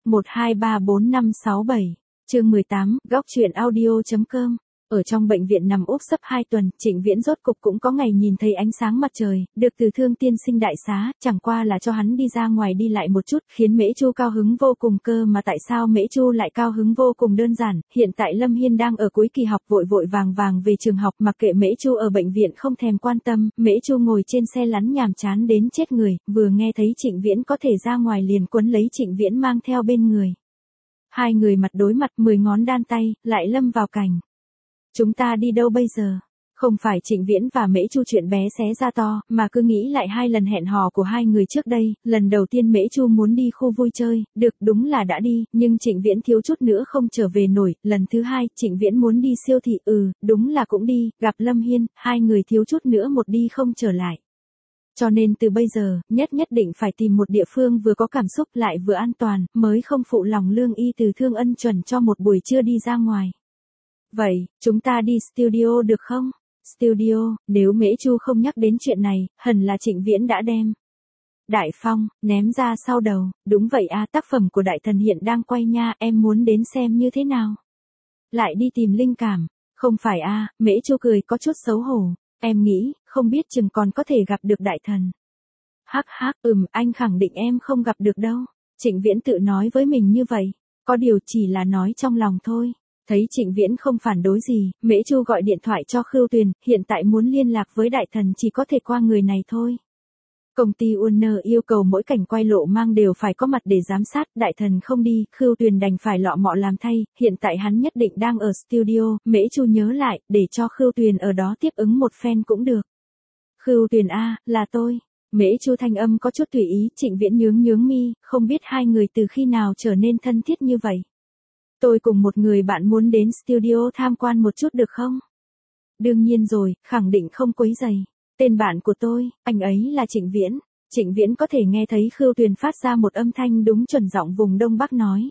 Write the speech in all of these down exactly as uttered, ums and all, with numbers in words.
một hai ba bốn năm sáu bảy, chương mười tám, góc truyện audio chấm com. Ở trong bệnh viện nằm úp sấp hai tuần, Trịnh Viễn rốt cục cũng có ngày nhìn thấy ánh sáng mặt trời, được từ Thương tiên sinh đại xá, chẳng qua là cho hắn đi ra ngoài đi lại một chút, khiến Mễ Chu cao hứng vô cùng cơ mà tại sao Mễ Chu lại cao hứng vô cùng đơn giản, hiện tại Lâm Hiên đang ở cuối kỳ học vội vội vàng vàng về trường học mặc kệ Mễ Chu ở bệnh viện không thèm quan tâm, Mễ Chu ngồi trên xe lắn nhàm chán đến chết người, vừa nghe thấy Trịnh Viễn có thể ra ngoài liền quấn lấy Trịnh Viễn mang theo bên người. Hai người mặt đối mặt mười ngón đan tay, lại lâm vào cảnh. Chúng ta đi đâu bây giờ? Không phải Trịnh Viễn và Mễ Chu chuyện bé xé ra to, mà cứ nghĩ lại hai lần hẹn hò của hai người trước đây, lần đầu tiên Mễ Chu muốn đi khu vui chơi, được đúng là đã đi, nhưng Trịnh Viễn thiếu chút nữa không trở về nổi, lần thứ hai, Trịnh Viễn muốn đi siêu thị, ừ, đúng là cũng đi, gặp Lâm Hiên, hai người thiếu chút nữa một đi không trở lại. Cho nên từ bây giờ, nhất nhất định phải tìm một địa phương vừa có cảm xúc lại vừa an toàn, mới không phụ lòng lương y từ Thương ân chuẩn cho một buổi trưa đi ra ngoài. Vậy, chúng ta đi studio được không? Studio, nếu Mễ Chu không nhắc đến chuyện này, hẳn là Trịnh Viễn đã đem Đại Phong ném ra sau đầu, đúng vậy a, tác phẩm của Đại Thần hiện đang quay nha, em muốn đến xem như thế nào? Lại đi tìm linh cảm, không phải a, Mễ Chu cười có chút xấu hổ, em nghĩ, không biết chừng còn có thể gặp được Đại Thần. Hắc hắc, ừm, anh khẳng định em không gặp được đâu. Trịnh Viễn tự nói với mình như vậy, có điều chỉ là nói trong lòng thôi. Thấy Trịnh Viễn không phản đối gì, Mễ Chu gọi điện thoại cho Khưu Tuyền, hiện tại muốn liên lạc với Đại Thần chỉ có thể qua người này thôi. Công ty Warner yêu cầu mỗi cảnh quay lộ mang đều phải có mặt để giám sát, Đại Thần không đi, Khưu Tuyền đành phải lọ mọ làm thay, hiện tại hắn nhất định đang ở studio, Mễ Chu nhớ lại, để cho Khưu Tuyền ở đó tiếp ứng một phen cũng được. Khưu Tuyền a, là tôi. Mễ Chu thanh âm có chút tùy ý, Trịnh Viễn nhướng nhướng mi, không biết hai người từ khi nào trở nên thân thiết như vậy. Tôi cùng một người bạn muốn đến studio tham quan một chút được không? Đương nhiên rồi, khẳng định không quấy rầy. Tên bạn của tôi, anh ấy là Trịnh Viễn. Trịnh Viễn có thể nghe thấy Khưu Tuyền phát ra một âm thanh đúng chuẩn giọng vùng Đông Bắc nói.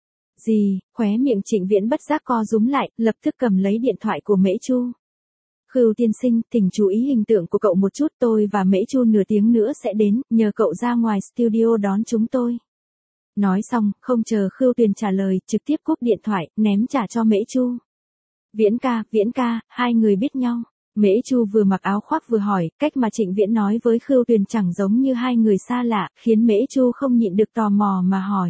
Gì, khóe miệng Trịnh Viễn bất giác co rúm lại, lập tức cầm lấy điện thoại của Mễ Chu. Khưu tiên sinh, thỉnh chú ý hình tượng của cậu một chút, tôi và Mễ Chu nửa tiếng nữa sẽ đến, nhờ cậu ra ngoài studio đón chúng tôi. Nói xong, không chờ Khưu Tuyền trả lời, trực tiếp cúp điện thoại, ném trả cho Mễ Chu. Viễn ca, Viễn ca, hai người biết nhau. Mễ Chu vừa mặc áo khoác vừa hỏi, cách mà Trịnh Viễn nói với Khưu Tuyền chẳng giống như hai người xa lạ, khiến Mễ Chu không nhịn được tò mò mà hỏi.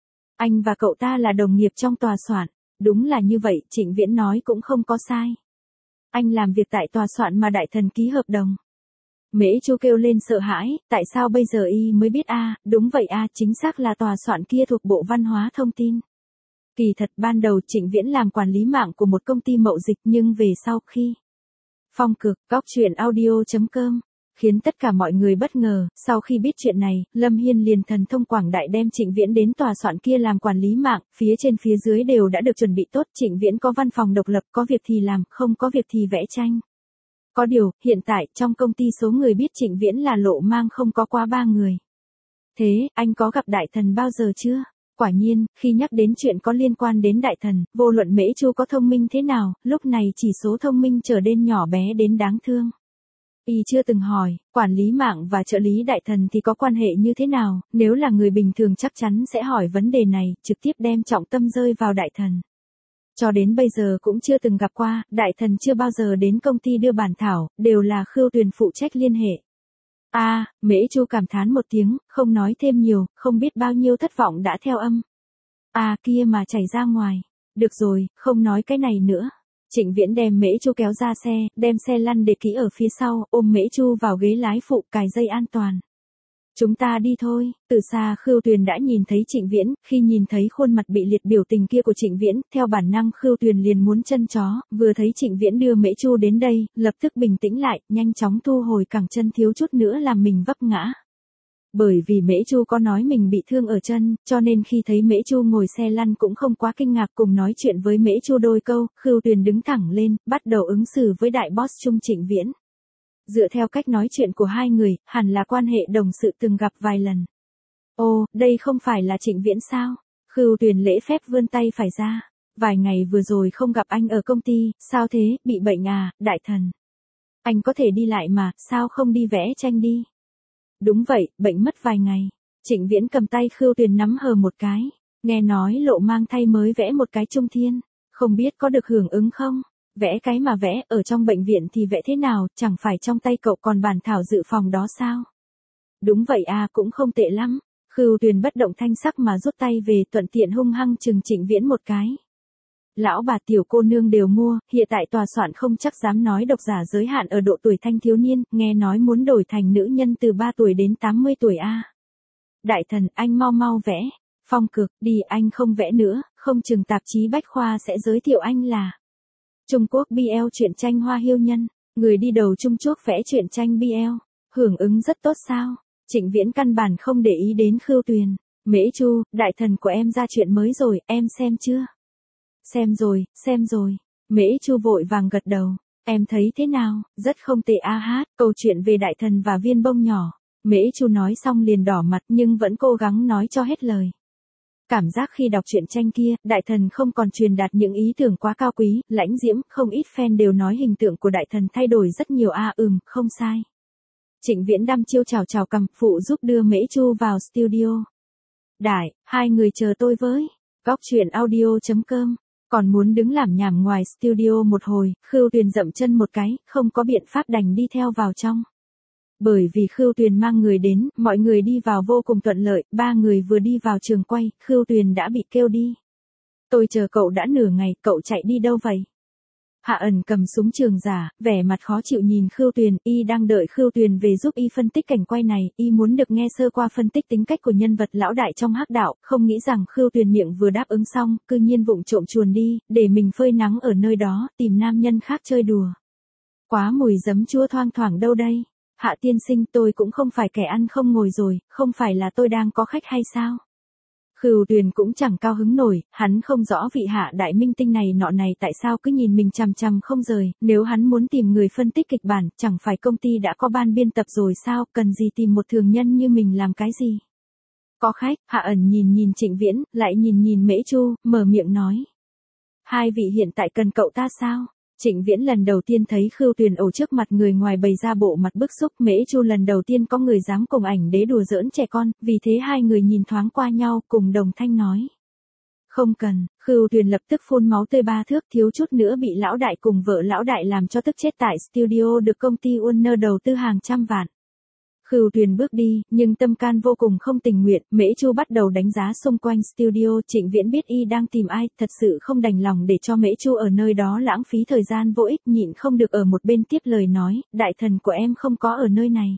Anh và cậu ta là đồng nghiệp trong tòa soạn. Đúng là như vậy, Trịnh Viễn nói cũng không có sai. Anh làm việc tại tòa soạn mà Đại Thần ký hợp đồng. Mễ Chu kêu lên sợ hãi, tại sao bây giờ y mới biết a, à, đúng vậy a, à, chính xác là tòa soạn kia thuộc Bộ Văn hóa Thông tin. Kỳ thật ban đầu Trịnh Viễn làm quản lý mạng của một công ty mậu dịch nhưng về sau khi phong cực, góc truyện audio chấm com, khiến tất cả mọi người bất ngờ, sau khi biết chuyện này, Lâm Hiên liền thần thông quảng đại đem Trịnh Viễn đến tòa soạn kia làm quản lý mạng, phía trên phía dưới đều đã được chuẩn bị tốt, Trịnh Viễn có văn phòng độc lập, có việc thì làm, không có việc thì vẽ tranh. Có điều, hiện tại, trong công ty số người biết Trịnh Viễn là lộ mang không có quá ba người. Thế, anh có gặp Đại Thần bao giờ chưa? Quả nhiên, khi nhắc đến chuyện có liên quan đến Đại Thần, vô luận Mễ Chu có thông minh thế nào, lúc này chỉ số thông minh trở nên nhỏ bé đến đáng thương. Y chưa từng hỏi, quản lý mạng và trợ lý Đại Thần thì có quan hệ như thế nào, nếu là người bình thường chắc chắn sẽ hỏi vấn đề này, trực tiếp đem trọng tâm rơi vào Đại Thần. Cho đến bây giờ cũng chưa từng gặp qua, Đại Thần chưa bao giờ đến công ty đưa bản thảo, đều là Khưu Tuyền phụ trách liên hệ. A, à, Mễ Chu cảm thán một tiếng, không nói thêm nhiều, không biết bao nhiêu thất vọng đã theo âm. À kia mà chảy ra ngoài. Được rồi, không nói cái này nữa. Trịnh Viễn đem Mễ Chu kéo ra xe, đem xe lăn để kỹ ở phía sau, ôm Mễ Chu vào ghế lái phụ, cài dây an toàn. Chúng ta đi thôi. Từ xa Khưu Tuyền đã nhìn thấy Trịnh Viễn, khi nhìn thấy khuôn mặt bị liệt biểu tình kia của Trịnh Viễn, theo bản năng Khưu Tuyền liền muốn chân chó, vừa thấy Trịnh Viễn đưa Mễ Chu đến đây, lập tức bình tĩnh lại, nhanh chóng thu hồi cẳng chân thiếu chút nữa làm mình vấp ngã. Bởi vì Mễ Chu có nói mình bị thương ở chân, cho nên khi thấy Mễ Chu ngồi xe lăn cũng không quá kinh ngạc, cùng nói chuyện với Mễ Chu đôi câu, Khưu Tuyền đứng thẳng lên, bắt đầu ứng xử với đại boss Trung Trịnh Viễn. Dựa theo cách nói chuyện của hai người, hẳn là quan hệ đồng sự từng gặp vài lần. Ô, đây không phải là Trịnh Viễn sao? Khưu Tuyền lễ phép vươn tay phải ra. Vài ngày vừa rồi không gặp anh ở công ty, sao thế, bị bệnh à, Đại Thần? Anh có thể đi lại mà, sao không đi vẽ tranh đi? Đúng vậy, bệnh mất vài ngày. Trịnh Viễn cầm tay Khưu Tuyền nắm hờ một cái. Nghe nói Lộ Mang thay mới vẽ một cái trung thiên, không biết có được hưởng ứng không? Vẽ cái mà vẽ, ở trong bệnh viện thì vẽ thế nào, chẳng phải trong tay cậu còn bản thảo dự phòng đó sao? Đúng vậy à, cũng không tệ lắm. Khưu Tuyền bất động thanh sắc mà rút tay về, thuận tiện hung hăng chừng Trịnh Viễn một cái. Lão bà tiểu cô nương đều mua, hiện tại tòa soạn không chắc dám nói độc giả giới hạn ở độ tuổi thanh thiếu niên, nghe nói muốn đổi thành nữ nhân từ ba tuổi đến tám mươi tuổi a. Đại thần, anh mau mau vẽ. Phong Cực, đi, anh không vẽ nữa, không chừng tạp chí Bách Khoa sẽ giới thiệu anh là Trung Quốc bê lờ truyện tranh Hoa Hiêu Nhân, người đi đầu Trung Quốc vẽ truyện tranh bê lờ, hưởng ứng rất tốt sao? Trịnh Viễn căn bản không để ý đến Khưu Tuyền. Mễ Chu, đại thần của em ra chuyện mới rồi, em xem chưa? Xem rồi, xem rồi. Mễ Chu vội vàng gật đầu. Em thấy thế nào? Rất không tệ a hát, câu chuyện về đại thần và viên bông nhỏ. Mễ Chu nói xong liền đỏ mặt nhưng vẫn cố gắng nói cho hết lời. Cảm giác khi đọc truyện tranh kia, đại thần không còn truyền đạt những ý tưởng quá cao quý, lãnh diễm, không ít fan đều nói hình tượng của đại thần thay đổi rất nhiều a à, ừm, không sai. Trịnh Viễn đăm chiêu chào chào cầm, phụ giúp đưa Mễ Chu vào studio. Đại, hai người chờ tôi với. Góc truyện audio chấm com. Còn muốn đứng làm nhảm ngoài studio một hồi, Khưu Tuyền dậm chân một cái, không có biện pháp đành đi theo vào trong. Bởi vì Khưu Tuyền mang người đến, mọi người đi vào vô cùng thuận lợi, ba người vừa đi vào trường quay, Khưu Tuyền đã bị kêu đi. Tôi chờ cậu đã nửa ngày, cậu chạy đi đâu vậy? Hạ Ẩn cầm súng trường giả, vẻ mặt khó chịu nhìn Khưu Tuyền, y đang đợi Khưu Tuyền về giúp y phân tích cảnh quay này, y muốn được nghe sơ qua phân tích tính cách của nhân vật lão đại trong hắc đạo, không nghĩ rằng Khưu Tuyền miệng vừa đáp ứng xong, cư nhiên vụng trộm chuồn đi, để mình phơi nắng ở nơi đó, tìm nam nhân khác chơi đùa. Quá mùi giấm chua thoang thoảng đâu đây? Hạ tiên sinh, tôi cũng không phải kẻ ăn không ngồi rồi, không phải là tôi đang có khách hay sao? Khưu Tuyền cũng chẳng cao hứng nổi, hắn không rõ vị hạ đại minh tinh này nọ này tại sao cứ nhìn mình chằm chằm không rời, nếu hắn muốn tìm người phân tích kịch bản, chẳng phải công ty đã có ban biên tập rồi sao, cần gì tìm một thường nhân như mình làm cái gì? Có khách, Hạ Ẩn nhìn nhìn Trịnh Viễn, lại nhìn nhìn Mễ Chu, mở miệng nói. Hai vị hiện tại cần cậu ta sao? Trịnh Viễn lần đầu tiên thấy Khưu Tuyền ẩu trước mặt người ngoài bày ra bộ mặt bức xúc, Mễ Chu lần đầu tiên có người dám cùng ảnh đế đùa giỡn trẻ con, vì thế hai người nhìn thoáng qua nhau, cùng đồng thanh nói. Không cần, Khưu Tuyền lập tức phun máu tươi ba thước, thiếu chút nữa bị lão đại cùng vợ lão đại làm cho tức chết tại studio được công ty Warner đầu tư hàng trăm vạn. Khưu Tuyền bước đi, nhưng tâm can vô cùng không tình nguyện, Mễ Chu bắt đầu đánh giá xung quanh studio, Trịnh Viễn biết y đang tìm ai, thật sự không đành lòng để cho Mễ Chu ở nơi đó lãng phí thời gian vô ích, nhịn không được ở một bên tiếp lời nói, đại thần của em không có ở nơi này.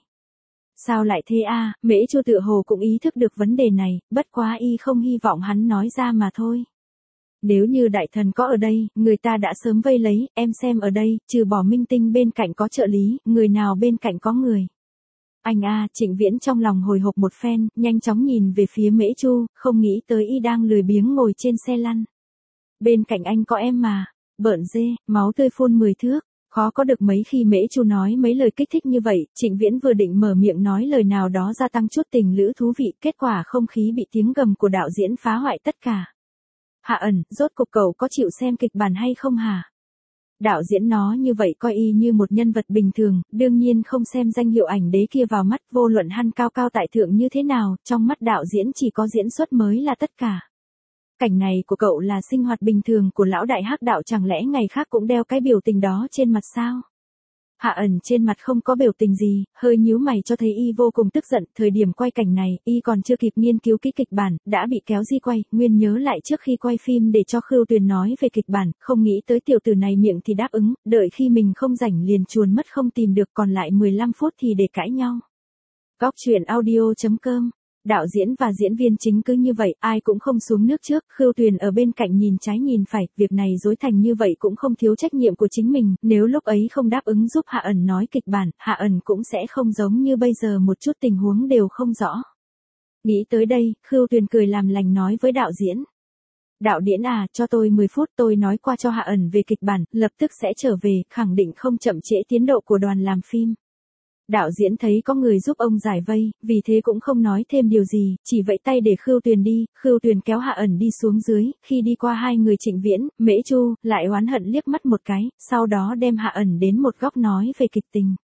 Sao lại thế a? À? Mễ Chu tựa hồ cũng ý thức được vấn đề này, bất quá y không hy vọng hắn nói ra mà thôi. Nếu như đại thần có ở đây, người ta đã sớm vây lấy, em xem ở đây, trừ bỏ minh tinh bên cạnh có trợ lý, người nào bên cạnh có người. Anh a, à, Trịnh Viễn trong lòng hồi hộp một phen, nhanh chóng nhìn về phía Mễ Chu, không nghĩ tới y đang lười biếng ngồi trên xe lăn. Bên cạnh anh có em mà, bợn dê, máu tươi phun mười thước, khó có được mấy khi Mễ Chu nói mấy lời kích thích như vậy, Trịnh Viễn vừa định mở miệng nói lời nào đó gia tăng chút tình lữ thú vị, kết quả không khí bị tiếng gầm của đạo diễn phá hoại tất cả. Hạ Ẩn, rốt cục cậu có chịu xem kịch bản hay không hả? Đạo diễn nó như vậy coi y như một nhân vật bình thường, đương nhiên không xem danh hiệu ảnh đế kia vào mắt, vô luận hắn cao cao tại thượng như thế nào, trong mắt đạo diễn chỉ có diễn xuất mới là tất cả. Cảnh này của cậu là sinh hoạt bình thường của lão đại hắc đạo, chẳng lẽ ngày khác cũng đeo cái biểu tình đó trên mặt sao? Hạ Ẩn trên mặt không có biểu tình gì, hơi nhíu mày cho thấy y vô cùng tức giận, thời điểm quay cảnh này, y còn chưa kịp nghiên cứu kỹ kịch bản, đã bị kéo di quay, nguyên nhớ lại trước khi quay phim để cho Khưu Tuyền nói về kịch bản, không nghĩ tới tiểu tử này miệng thì đáp ứng, đợi khi mình không rảnh liền chuồn mất không tìm được, còn lại mười lăm phút thì để cãi nhau. Góc truyện audio chấm com. Đạo diễn và diễn viên chính cứ như vậy, ai cũng không xuống nước trước, Khưu Tuyền ở bên cạnh nhìn trái nhìn phải, việc này rối thành như vậy cũng không thiếu trách nhiệm của chính mình, nếu lúc ấy không đáp ứng giúp Hạ Ẩn nói kịch bản, Hạ Ẩn cũng sẽ không giống như bây giờ một chút tình huống đều không rõ. Nghĩ tới đây, Khưu Tuyền cười làm lành nói với đạo diễn. Đạo diễn à, cho tôi mười phút, tôi nói qua cho Hạ Ẩn về kịch bản, lập tức sẽ trở về, khẳng định không chậm trễ tiến độ của đoàn làm phim. Đạo diễn thấy có người giúp ông giải vây, vì thế cũng không nói thêm điều gì, chỉ vẫy tay để Khưu Tuyền đi, Khưu Tuyền kéo Hạ Ẩn đi xuống dưới, khi đi qua hai người Trịnh Viễn, Mễ Chu, lại oán hận liếc mắt một cái, sau đó đem Hạ Ẩn đến một góc nói về kịch tình.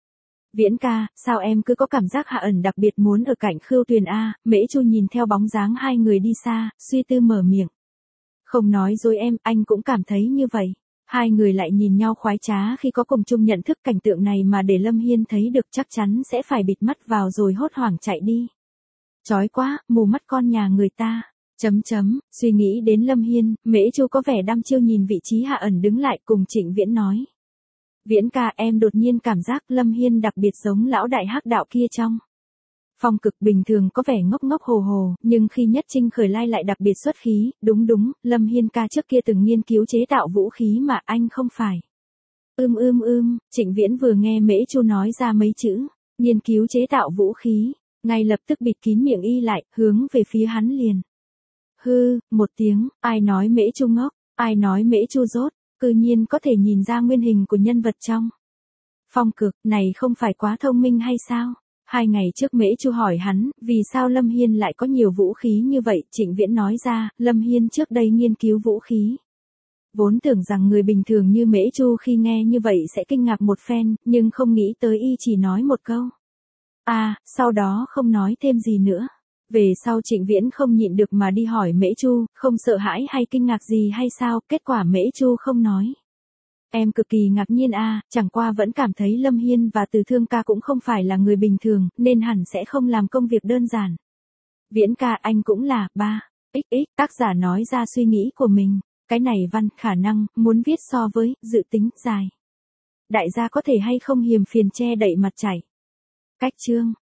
Viễn ca, sao em cứ có cảm giác Hạ Ẩn đặc biệt muốn ở cạnh Khưu Tuyền a? Mễ Chu nhìn theo bóng dáng hai người đi xa, suy tư mở miệng. Không nói dối em, anh cũng cảm thấy như vậy. Hai người lại nhìn nhau khoái trá khi có cùng chung nhận thức, cảnh tượng này mà để Lâm Hiên thấy được chắc chắn sẽ phải bịt mắt vào rồi hốt hoảng chạy đi. Chói quá, mù mắt con nhà người ta. Chấm chấm, suy nghĩ đến Lâm Hiên, Mễ Chu có vẻ đăm chiêu nhìn vị trí Hạ Ẩn đứng lại cùng Trịnh Viễn nói. Viễn ca, em đột nhiên cảm giác Lâm Hiên đặc biệt giống lão đại hắc đạo kia trong. Phong Cực bình thường có vẻ ngốc ngốc hồ hồ, nhưng khi nhất trinh khởi lai lại đặc biệt xuất khí, đúng đúng, Lâm Hiên ca trước kia từng nghiên cứu chế tạo vũ khí mà anh không phải. Ưm ưm ưm, Trịnh Viễn vừa nghe Mễ Chu nói ra mấy chữ, nghiên cứu chế tạo vũ khí, ngay lập tức bịt kín miệng y lại, hướng về phía hắn liền. Hư, một tiếng, ai nói Mễ Chu ngốc, ai nói Mễ Chu dốt, cư nhiên có thể nhìn ra nguyên hình của nhân vật trong. Phong Cực, này không phải quá thông minh hay sao? Hai ngày trước Mễ Chu hỏi hắn, vì sao Lâm Hiên lại có nhiều vũ khí như vậy, Trịnh Viễn nói ra, Lâm Hiên trước đây nghiên cứu vũ khí. Vốn tưởng rằng người bình thường như Mễ Chu khi nghe như vậy sẽ kinh ngạc một phen, nhưng không nghĩ tới y chỉ nói một câu. À, sau đó không nói thêm gì nữa. Về sau Trịnh Viễn không nhịn được mà đi hỏi Mễ Chu, không sợ hãi hay kinh ngạc gì hay sao, kết quả Mễ Chu không nói. Em cực kỳ ngạc nhiên a, chẳng qua vẫn cảm thấy Lâm Hiên và Từ Thương ca cũng không phải là người bình thường, nên hẳn sẽ không làm công việc đơn giản. Viễn ca, anh cũng là, ba. Xx, tác giả nói ra suy nghĩ của mình. Cái này văn, khả năng, muốn viết so với, dự tính, dài. Đại gia có thể hay không hiềm phiền che đậy mặt chảy. Cách chương.